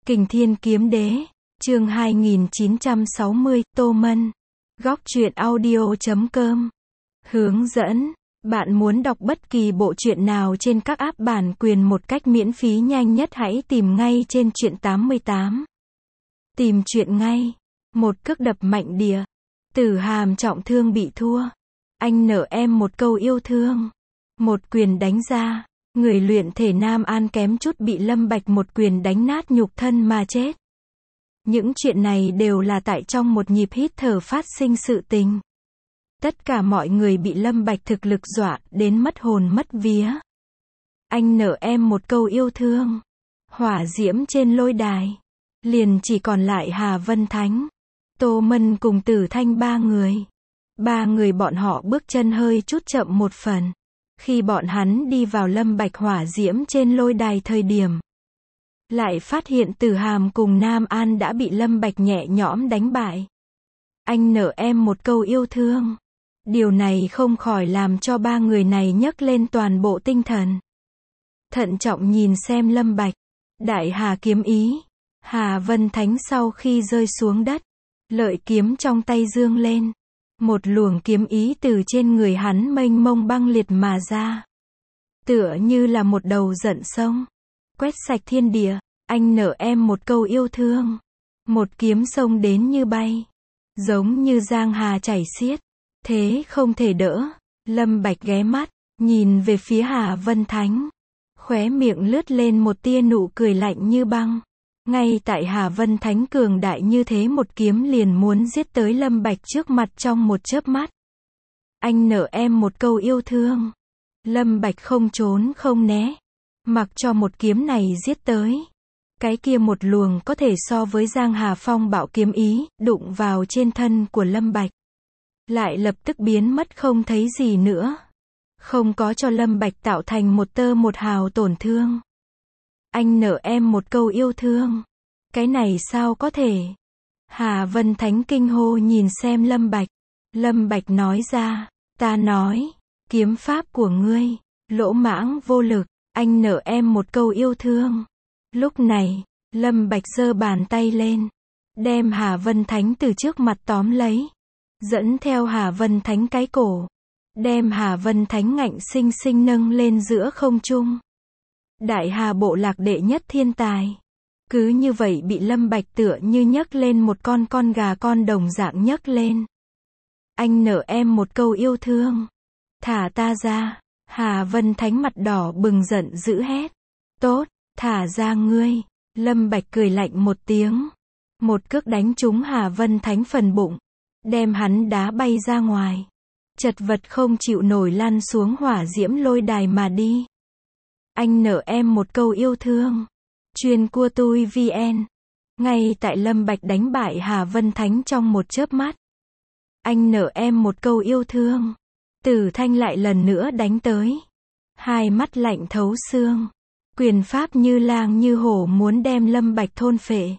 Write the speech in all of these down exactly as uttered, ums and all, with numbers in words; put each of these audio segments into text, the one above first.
Kình Thiên Kiếm Đế, chương hai nghìn chín trăm sáu mươi, Tô Mân. Góc truyện audio chấm com. Hướng dẫn. Bạn muốn đọc bất kỳ bộ truyện nào trên các app bản quyền một cách miễn phí nhanh nhất hãy tìm ngay trên truyện tám mươi tám. Tìm truyện ngay. Một cước đập mạnh đìa. Tử Hàm trọng thương bị thua. Anh nợ em một câu yêu thương. Một quyền đánh ra. Người luyện thể Nam An kém chút bị Lâm Bạch một quyền đánh nát nhục thân mà chết. Những chuyện này đều là tại trong một nhịp hít thở phát sinh sự tình. Tất cả mọi người bị Lâm Bạch thực lực dọa đến mất hồn mất vía. Anh nợ em một câu yêu thương. Hỏa diễm trên lôi đài. Liền chỉ còn lại Hà Vân Thánh, Tô Mân cùng Tử Thanh ba người. Ba người bọn họ bước chân hơi chút chậm một phần. Khi bọn hắn đi vào Lâm Bạch hỏa diễm trên lôi đài thời điểm, lại phát hiện Tử Hàm cùng Nam An đã bị Lâm Bạch nhẹ nhõm đánh bại. Anh nợ em một câu yêu thương. Điều này không khỏi làm cho ba người này nhấc lên toàn bộ tinh thần. Thận trọng nhìn xem Lâm Bạch. Đại Hà kiếm ý. Hà Vân Thánh sau khi rơi xuống đất, lợi kiếm trong tay dương lên. Một luồng kiếm ý từ trên người hắn mênh mông băng liệt mà ra. Tựa như là một đầu giận sông. Quét sạch thiên địa. Anh nợ em một câu yêu thương. Một kiếm sông đến như bay. Giống như giang hà chảy xiết. Thế không thể đỡ. Lâm Bạch ghé mắt, nhìn về phía Hà Vân Thánh. Khóe miệng lướt lên một tia nụ cười lạnh như băng. Ngay tại Hà Vân Thánh cường đại như thế một kiếm liền muốn giết tới Lâm Bạch trước mặt trong một chớp mắt. Anh nợ em một câu yêu thương. Lâm Bạch không trốn không né. Mặc cho một kiếm này giết tới. Cái kia một luồng có thể so với Giang Hà Phong bạo kiếm ý, đụng vào trên thân của Lâm Bạch. Lại lập tức biến mất không thấy gì nữa. Không có cho Lâm Bạch tạo thành một tơ một hào tổn thương. Anh nợ em một câu yêu thương. Cái này sao có thể? Hà Vân Thánh kinh hô nhìn xem Lâm Bạch. Lâm Bạch nói ra, ta nói, kiếm pháp của ngươi, lỗ mãng vô lực, anh nợ em một câu yêu thương. Lúc này, Lâm Bạch giơ bàn tay lên, đem Hà Vân Thánh từ trước mặt tóm lấy, dẫn theo Hà Vân Thánh cái cổ, đem Hà Vân Thánh ngạnh sinh sinh nâng lên giữa không trung. Đại Hà bộ lạc đệ nhất thiên tài. Cứ như vậy bị Lâm Bạch tựa như nhấc lên một con con gà con đồng dạng nhấc lên. Anh nợ em một câu yêu thương. Thả ta ra. Hà Vân Thánh mặt đỏ bừng giận dữ hét. Tốt, thả ra ngươi. Lâm Bạch cười lạnh một tiếng. Một cước đánh trúng Hà Vân Thánh phần bụng. Đem hắn đá bay ra ngoài. Chật vật không chịu nổi lăn xuống hỏa diễm lôi đài mà đi. Anh nợ em một câu yêu thương. Chuyên cua tui vn. Ngay tại Lâm Bạch đánh bại Hà Vân Thánh trong một chớp mắt. Anh nợ em một câu yêu thương. Tử Thanh lại lần nữa đánh tới. Hai mắt lạnh thấu xương. Quyền pháp như lang như hổ muốn đem Lâm Bạch thôn phệ.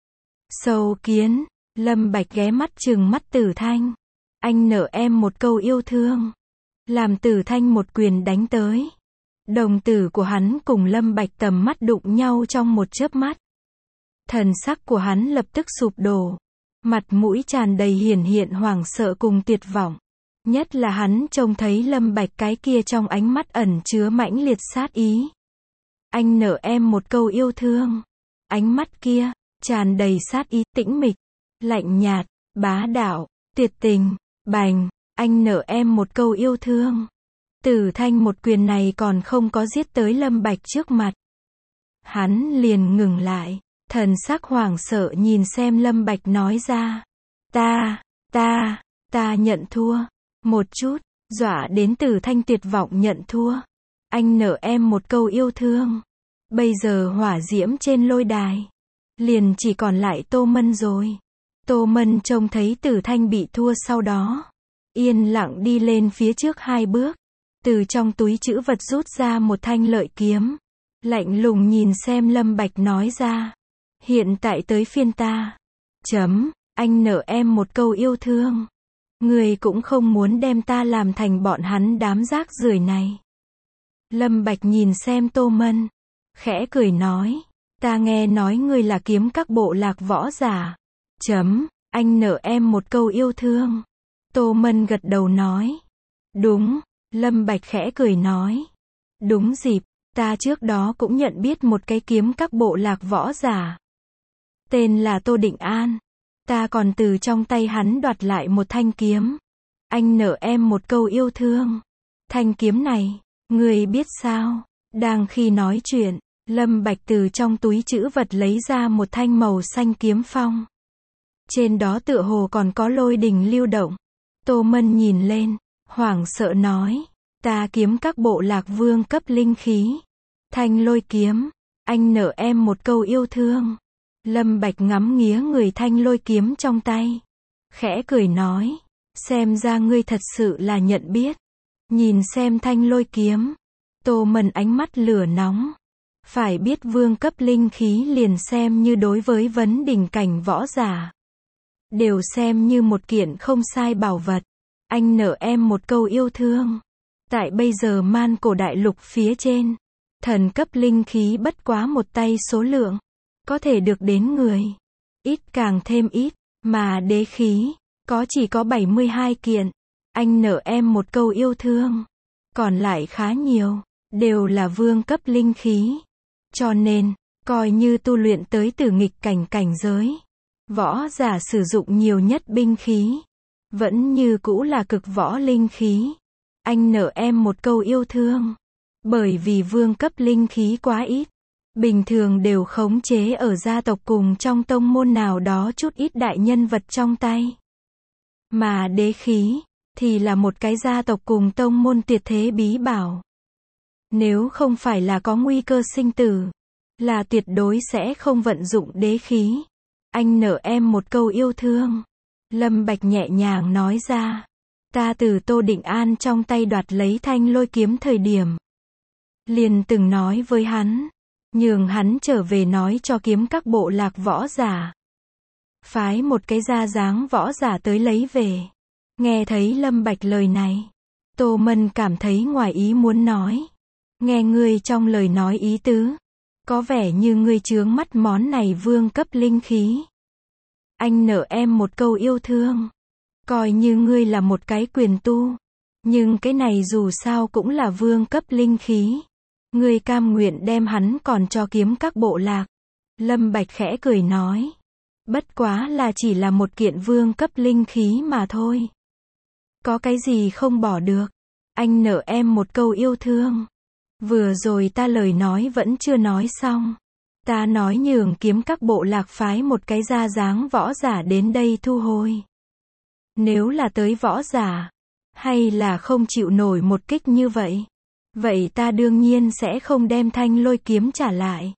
Sâu kiến. Lâm Bạch ghé mắt trừng mắt Tử Thanh. Anh nợ em một câu yêu thương. Làm Tử Thanh một quyền đánh tới. Đồng tử của hắn cùng Lâm Bạch tầm mắt đụng nhau trong một chớp mắt. Thần sắc của hắn lập tức sụp đổ. Mặt mũi tràn đầy hiển hiện hoảng sợ cùng tuyệt vọng. Nhất là hắn trông thấy Lâm Bạch cái kia trong ánh mắt ẩn chứa mãnh liệt sát ý. Anh nợ em một câu yêu thương. Ánh mắt kia, tràn đầy sát ý, tĩnh mịch, lạnh nhạt, bá đạo, tuyệt tình, bành. Anh nợ em một câu yêu thương. Tử Thanh một quyền này còn không có giết tới Lâm Bạch trước mặt. Hắn liền ngừng lại, thần sắc hoảng sợ nhìn xem Lâm Bạch nói ra. Ta, ta, ta nhận thua. Một chút, dọa đến Tử Thanh tuyệt vọng nhận thua. Anh nợ em một câu yêu thương. Bây giờ hỏa diễm trên lôi đài. Liền chỉ còn lại Tô Mân rồi. Tô Mân trông thấy Tử Thanh bị thua sau đó. Yên lặng đi lên phía trước hai bước. Từ trong túi trữ vật rút ra một thanh lợi kiếm. Lạnh lùng nhìn xem Lâm Bạch nói ra. Hiện tại tới phiên ta. Chấm, anh nợ em một câu yêu thương. Người cũng không muốn đem ta làm thành bọn hắn đám rác rưởi này. Lâm Bạch nhìn xem Tô Mân. Khẽ cười nói. Ta nghe nói ngươi là kiếm các bộ lạc võ giả. Chấm, anh nợ em một câu yêu thương. Tô Mân gật đầu nói. Đúng, Lâm Bạch khẽ cười nói. Đúng dịp, ta trước đó cũng nhận biết một cái kiếm các bộ lạc võ giả. Tên là Tô Định An. Ta còn từ trong tay hắn đoạt lại một thanh kiếm. Anh nợ em một câu yêu thương. Thanh kiếm này, ngươi biết sao? Đang khi nói chuyện, Lâm Bạch từ trong túi trữ vật lấy ra một thanh màu xanh kiếm phong. Trên đó tựa hồ còn có lôi đình lưu động. Tô Mân nhìn lên, hoảng sợ nói. Ta kiếm các bộ lạc vương cấp linh khí. Thanh lôi kiếm. Anh nợ em một câu yêu thương. Lâm Bạch ngắm nghía người thanh lôi kiếm trong tay. Khẽ cười nói. Xem ra ngươi thật sự là nhận biết. Nhìn xem thanh lôi kiếm. Tô Mân ánh mắt lửa nóng. Phải biết vương cấp linh khí liền xem như đối với vấn đỉnh cảnh võ giả. Đều xem như một kiện không sai bảo vật. Anh nợ em một câu yêu thương. Tại bây giờ man cổ đại lục phía trên. Thần cấp linh khí bất quá một tay số lượng. Có thể được đến người. Ít càng thêm ít. Mà đế khí. Có chỉ có bảy mươi hai kiện. Anh nợ em một câu yêu thương. Còn lại khá nhiều. Đều là vương cấp linh khí. Cho nên, coi như tu luyện tới tử nghịch cảnh cảnh giới. Võ giả sử dụng nhiều nhất binh khí. Vẫn như cũ là cực võ linh khí. Anh nợ em một câu yêu thương. Bởi vì vương cấp linh khí quá ít. Bình thường đều khống chế ở gia tộc cùng trong tông môn nào đó chút ít đại nhân vật trong tay. Mà đế khí, thì là một cái gia tộc cùng tông môn tuyệt thế bí bảo. Nếu không phải là có nguy cơ sinh tử, là tuyệt đối sẽ không vận dụng đế khí. Anh nợ em một câu yêu thương. Lâm Bạch nhẹ nhàng nói ra. Ta từ Tô Định An trong tay đoạt lấy thanh lôi kiếm thời điểm. Liền từng nói với hắn. Nhường hắn trở về nói cho kiếm các bộ lạc võ giả. Phái một cái gia dáng võ giả tới lấy về. Nghe thấy Lâm Bạch lời này. Tô Mân cảm thấy ngoài ý muốn nói. Nghe ngươi trong lời nói ý tứ. Có vẻ như ngươi chướng mắt món này vương cấp linh khí. Anh nợ em một câu yêu thương. Coi như ngươi là một cái quyền tu. Nhưng cái này dù sao cũng là vương cấp linh khí. Ngươi cam nguyện đem hắn còn cho kiếm các bộ lạc. Lâm Bạch khẽ cười nói. Bất quá là chỉ là một kiện vương cấp linh khí mà thôi. Có cái gì không bỏ được. Anh nợ em một câu yêu thương. Vừa rồi ta lời nói vẫn chưa nói xong. Ta nói nhường kiếm các bộ lạc phái một cái gia dáng võ giả đến đây thu hồi. Nếu là tới võ giả, hay là không chịu nổi một kích như vậy, vậy ta đương nhiên sẽ không đem thanh lôi kiếm trả lại.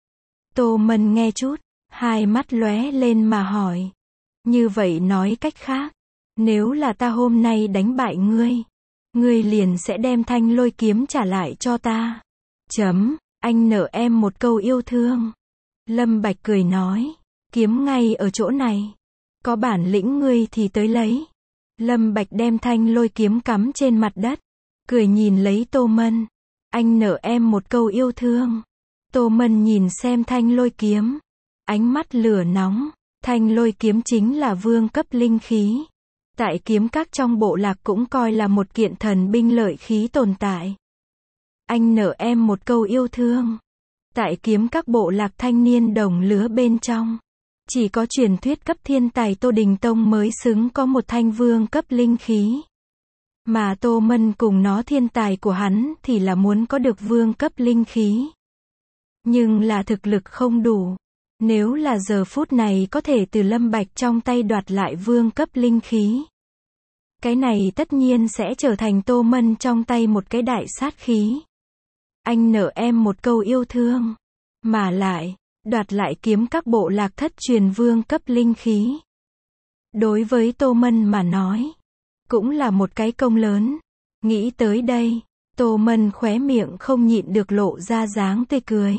Tô Mân nghe chút, hai mắt lóe lên mà hỏi. Như vậy nói cách khác, nếu là ta hôm nay đánh bại ngươi, ngươi liền sẽ đem thanh lôi kiếm trả lại cho ta. Chấm, anh nợ em một câu yêu thương. Lâm Bạch cười nói, kiếm ngay ở chỗ này. Có bản lĩnh ngươi thì tới lấy. Lâm Bạch đem thanh lôi kiếm cắm trên mặt đất. Cười nhìn lấy Tô Mân. Anh nợ em một câu yêu thương. Tô Mân nhìn xem thanh lôi kiếm. Ánh mắt lửa nóng. Thanh lôi kiếm chính là vương cấp linh khí. Tại kiếm các trong bộ lạc cũng coi là một kiện thần binh lợi khí tồn tại. Anh nợ em một câu yêu thương. Tại kiếm các bộ lạc thanh niên đồng lứa bên trong. Chỉ có truyền thuyết cấp thiên tài Tô Đình Tông mới xứng có một thanh vương cấp linh khí. Mà Tô Mân cùng nó thiên tài của hắn thì là muốn có được vương cấp linh khí. Nhưng là thực lực không đủ. Nếu là giờ phút này có thể từ Lâm Bạch trong tay đoạt lại vương cấp linh khí. Cái này tất nhiên sẽ trở thành Tô Mân trong tay một cái đại sát khí. Anh nợ em một câu yêu thương. Mà lại, đoạt lại kiếm các bộ lạc thất truyền vương cấp linh khí. Đối với Tô Mân mà nói, cũng là một cái công lớn. Nghĩ tới đây, Tô Mân khóe miệng không nhịn được lộ ra dáng tươi cười.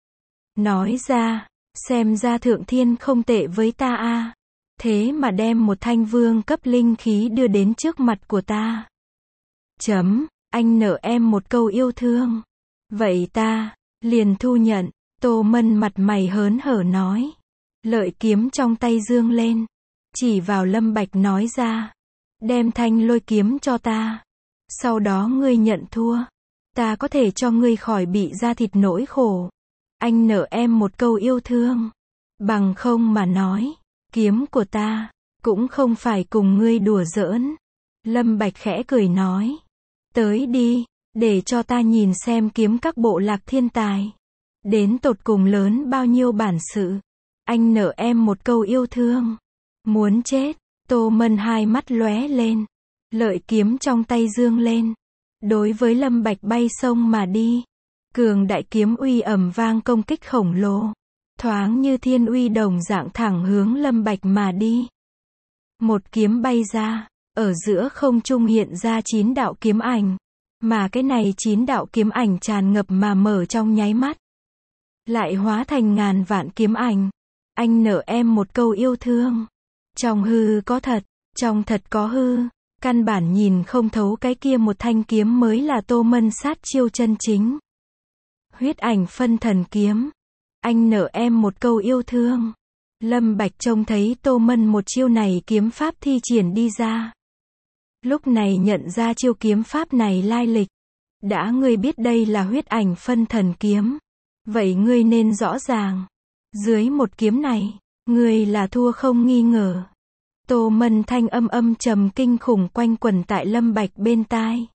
Nói ra, xem ra thượng thiên không tệ với ta a. Thế mà đem một thanh vương cấp linh khí đưa đến trước mặt của ta. Chấm, anh nợ em một câu yêu thương. Vậy ta, liền thu nhận. Tô Mân mặt mày hớn hở nói. Lợi kiếm trong tay dương lên. Chỉ vào Lâm Bạch nói ra. Đem thanh lôi kiếm cho ta. Sau đó ngươi nhận thua. Ta có thể cho ngươi khỏi bị da thịt nỗi khổ. Anh nợ em một câu yêu thương. Bằng không mà nói. Kiếm của ta. Cũng không phải cùng ngươi đùa giỡn. Lâm Bạch khẽ cười nói. Tới đi. Để cho ta nhìn xem kiếm các bộ lạc thiên tài. Đến tột cùng lớn bao nhiêu bản sự. Anh nợ em một câu yêu thương. Muốn chết. Tô Mân hai mắt lóe lên. Lợi kiếm trong tay dương lên. Đối với Lâm Bạch bay sông mà đi. Cường đại kiếm uy ầm vang công kích khổng lồ. Thoáng như thiên uy đồng dạng thẳng hướng Lâm Bạch mà đi. Một kiếm bay ra. Ở giữa không trung hiện ra chín đạo kiếm ảnh. Mà cái này chín đạo kiếm ảnh tràn ngập mà mở trong nháy mắt. Lại hóa thành ngàn vạn kiếm ảnh. Anh nợ em một câu yêu thương. Trong hư có thật. Trong thật có hư. Căn bản nhìn không thấu cái kia một thanh kiếm mới là Tô Mân sát chiêu chân chính. Huyết ảnh phân thần kiếm. Anh nợ em một câu yêu thương. Lâm Bạch trông thấy Tô Mân một chiêu này kiếm pháp thi triển đi ra. Lúc này nhận ra chiêu kiếm pháp này lai lịch. Đã ngươi biết đây là huyết ảnh phân thần kiếm. Vậy ngươi nên rõ ràng. Dưới một kiếm này, ngươi là thua không nghi ngờ. Tô Mân thanh âm âm trầm kinh khủng quanh quẩn tại Lâm Bạch bên tai.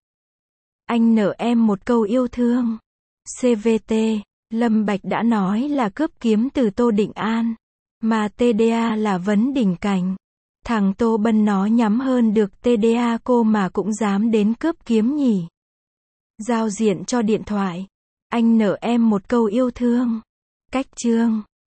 Anh nợ em một câu yêu thương. xê vê tê, Lâm Bạch đã nói là cướp kiếm từ Tô Định An. Mà tê đê a là vấn đỉnh cảnh. Thằng Tô Bân nó nhắm hơn được tê đê a cô mà cũng dám đến cướp kiếm nhỉ. Giao diện cho điện thoại. Anh nợ em một câu yêu thương. Cách chương.